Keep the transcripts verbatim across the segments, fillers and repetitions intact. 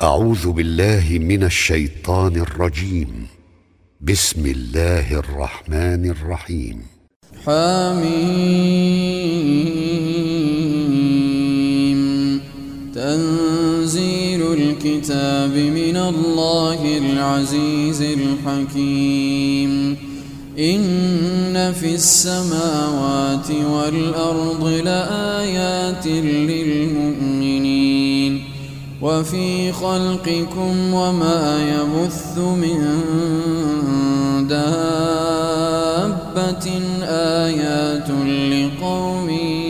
أعوذ بالله من الشيطان الرجيم. بسم الله الرحمن الرحيم. حميم. تنزيل الكتاب من الله العزيز الحكيم. إن في السماوات والأرض لآيات للمؤمنين وفي خلقكم وما يبث من دابة آيات لقوم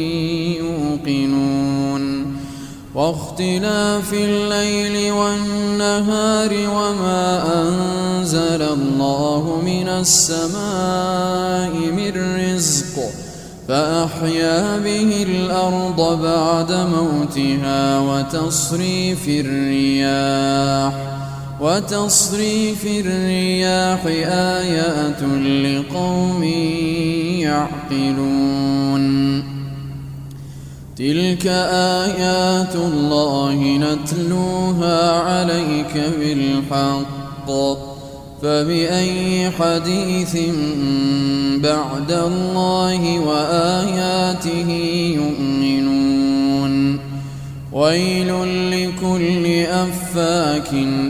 يوقنون واختلاف الليل والنهار وما أنزل الله من السماء من رزق فأحيا به الأرض بعد موتها وتصريف الرياح وتصريف الرياح آيات لقوم يعقلون. تلك آيات الله نتلوها عليك بالحق فبأي حديث بعد الله وآياته يؤمنون. ويل لكل أفاك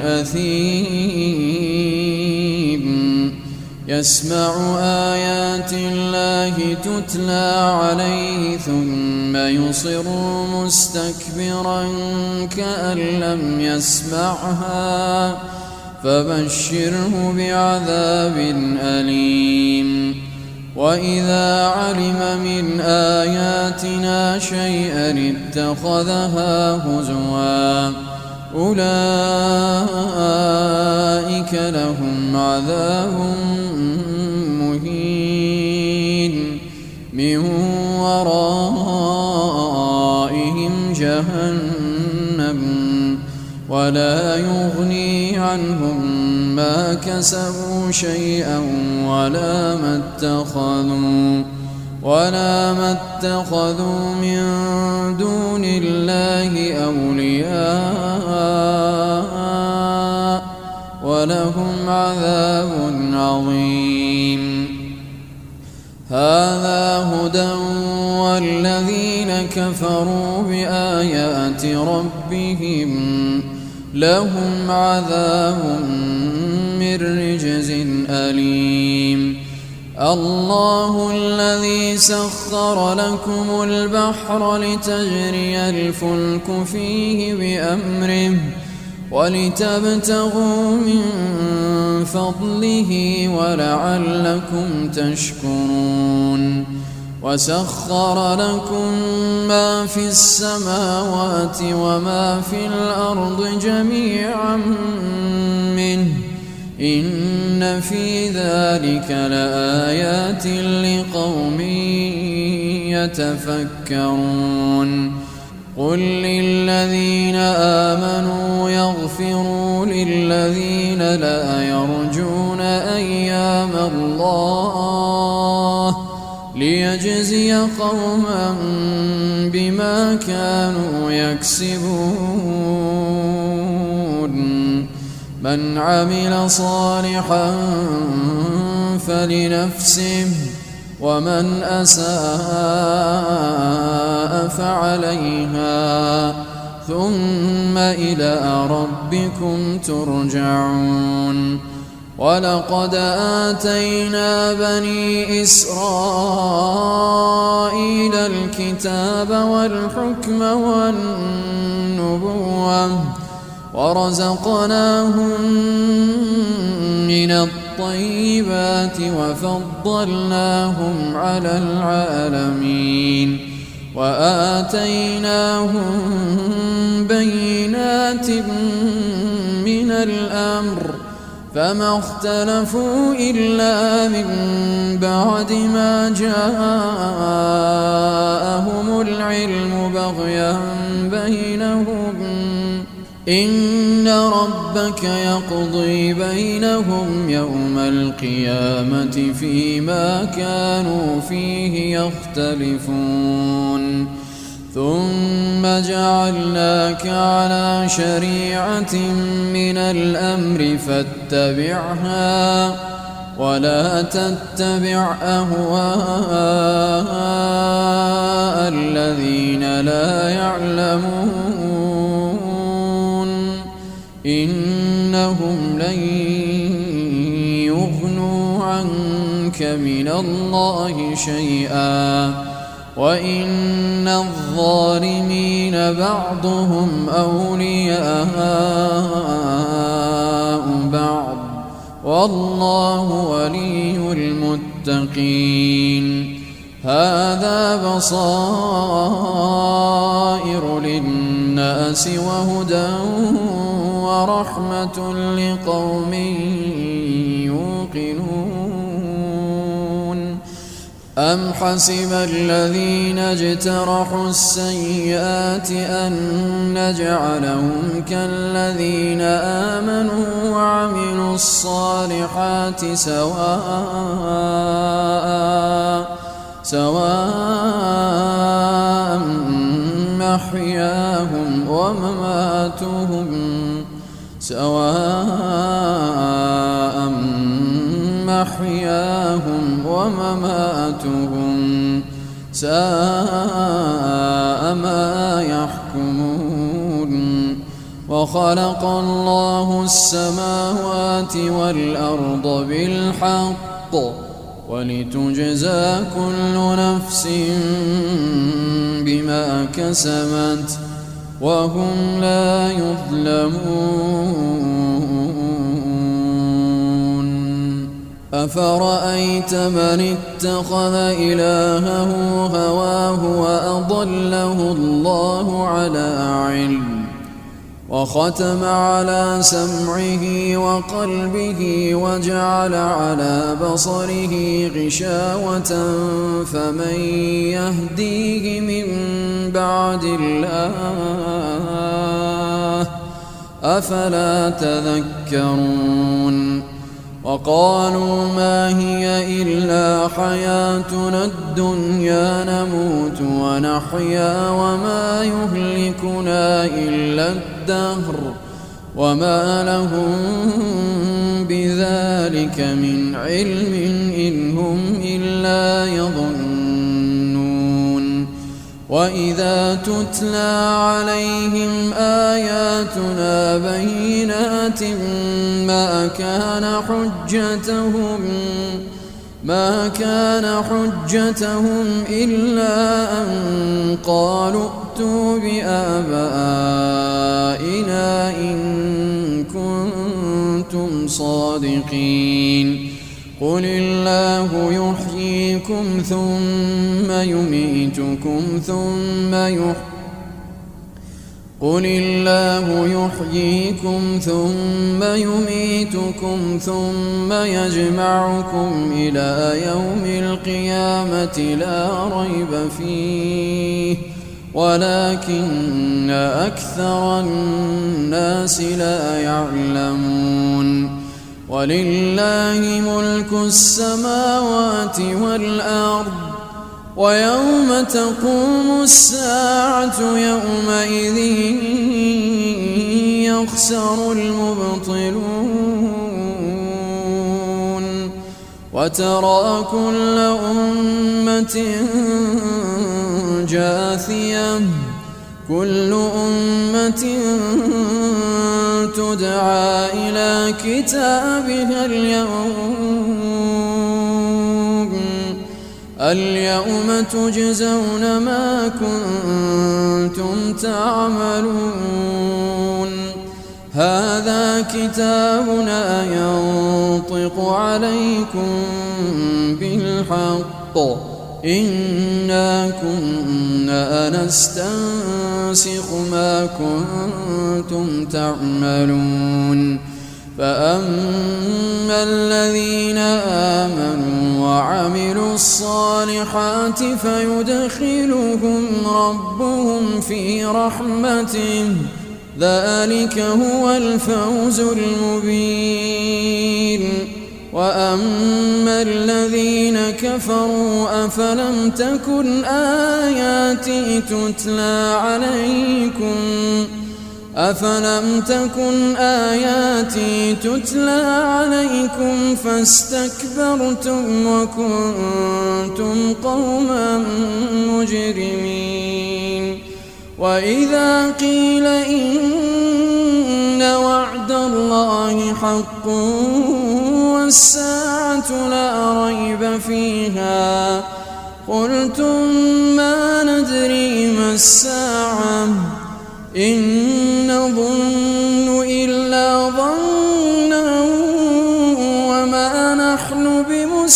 أثيم يسمع آيات الله تتلى عليه ثم يصر مستكبرا كأن لم يسمعها فبشره بعذاب أليم. وإذا علم من آياتنا شيئا اتخذها هزوا أولئك لهم عذاب مهين من ورائهم جهنم ولا يغني عنهم ما كسبوا شيئا ولا ما اتخذوا ولا ما اتخذوا من دون الله أولياء ولهم عذاب عظيم. هذا هدى والذين كفروا بآيات ربهم لهم عذاب من رجز أليم. الله الذي سخر لكم البحر لتجري الفلك فيه بأمره ولتبتغوا من فضله ولعلكم تشكرون. وسخر لكم ما في السماوات وما في الأرض جميعا منه إن في ذلك لآيات لقوم يتفكرون. قل للذين آمنوا يغفروا للذين لا يرجون أيام الله ليجزي قوما بما كانوا يكسبون. من عمل صالحا فلنفسه ومن أساء فعليها ثم إلى ربكم ترجعون. ولقد آتينا بني إسرائيل الكتاب والحكم والنبوة ورزقناهم من الطيبات وفضلناهم على العالمين وآتيناهم بينات من الأمر فما اختلفوا إلا من بعد ما جاءهم العلم بغيا بينهم. إن ربك يقضي بينهم يوم القيامة فيما كانوا فيه يختلفون. ثم جعلناك على شريعة من الأمر فاتبعها ولا تتبع أهواء الذين لا يعلمون إنهم لن يغنوا عنك من الله شيئا وإن الظالمين بعضهم أولياء بعض والله ولي المتقين هذا بصائر للناس وهدى ورحمة لقوم يوقنون أم حسب الذين اجترحوا السيئات أن نجعلهم كالذين آمنوا وعملوا الصالحات سواء سواء محياهم ومماتهم سواء محياهم ومماتهم ساء ما يحكمون وخلق الله السماوات والأرض بالحق ولتجزى كل نفس بما كسبت وهم لا يظلمون أفرأيت من اتخذ إلهه هواه وأضله الله على علم وختم على سمعه وقلبه وجعل على بصره غشاوة فمن يهديه من بعد الله أفلا تذكرون وقالوا ما هي إلا حياتنا الدنيا نموت ونحيا وما يهلكنا إلا الدهر وما لهم بذلك من علم إن هم إلا يظنون وإذا تتلى عليهم آياتنا بينات ما كان حجتهم ما كان حجتهم إلا أن قالوا ائتوا بآبائنا إن كنتم صادقين قل الله يحييكم ثم يميتكم ثم يحييكم قل الله يحييكم ثم يميتكم ثم يجمعكم إلى يوم القيامة لا ريب فيه ولكن أكثر الناس لا يعلمون ولله ملك السماوات والأرض ويوم تقوم الساعة يومئذ يخسر المبطلون وترى كل أمة جاثية كل أمة تدعى إلى كتابها اليوم اليوم تجزون ما كنتم تعملون هذا كتابنا ينطق عليكم بالحق إنا كنا نستنسخ ما كنتم تعملون فأما الذين آمنوا وعملوا الصالحات فيدخلهم ربهم في رحمته ذلك هو الفوز المبين وأما الذين كفروا أفلم تكن آياتي تتلى عليكم أفلم تكن آياتي تتلى عليكم فاستكبرتم وكنتم قوما مجرمين وإذا قيل إن وعد الله حق والساعة لا ريب فيها قلتم ما ندري ما الساعة إن نظن إلا ظنا وما نحن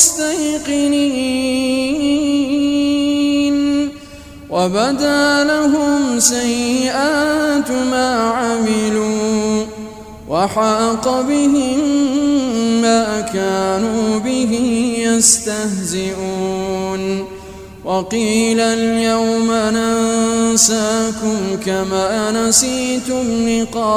بمستيقنين وبدا لهم سيئات ما عملوا وحاق بهم ما كانوا به يستهزئون وقيل اليوم ننساكم كما نسيتم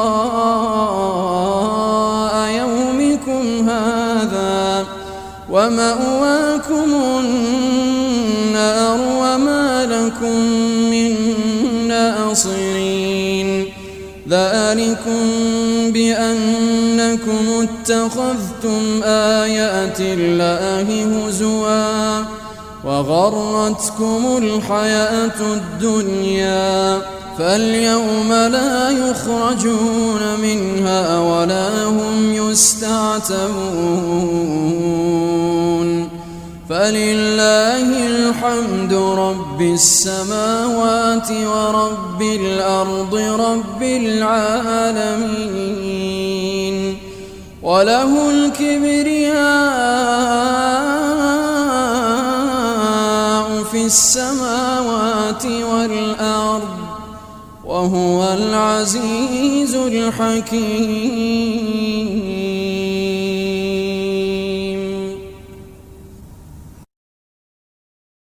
لقاء يومكم هذا ومأواكم النار وما لكم من ناصرين ذلكم بأنكم اتخذتم آيات الله هزوا وغرتكم الحياة الدنيا فاليوم لا يخرجون منها ولا هم يستعتبون فلله الحمد رب السماوات ورب الأرض رب العالمين وله الكبرياء في السماوات والأرض وهو العزيز الحكيم.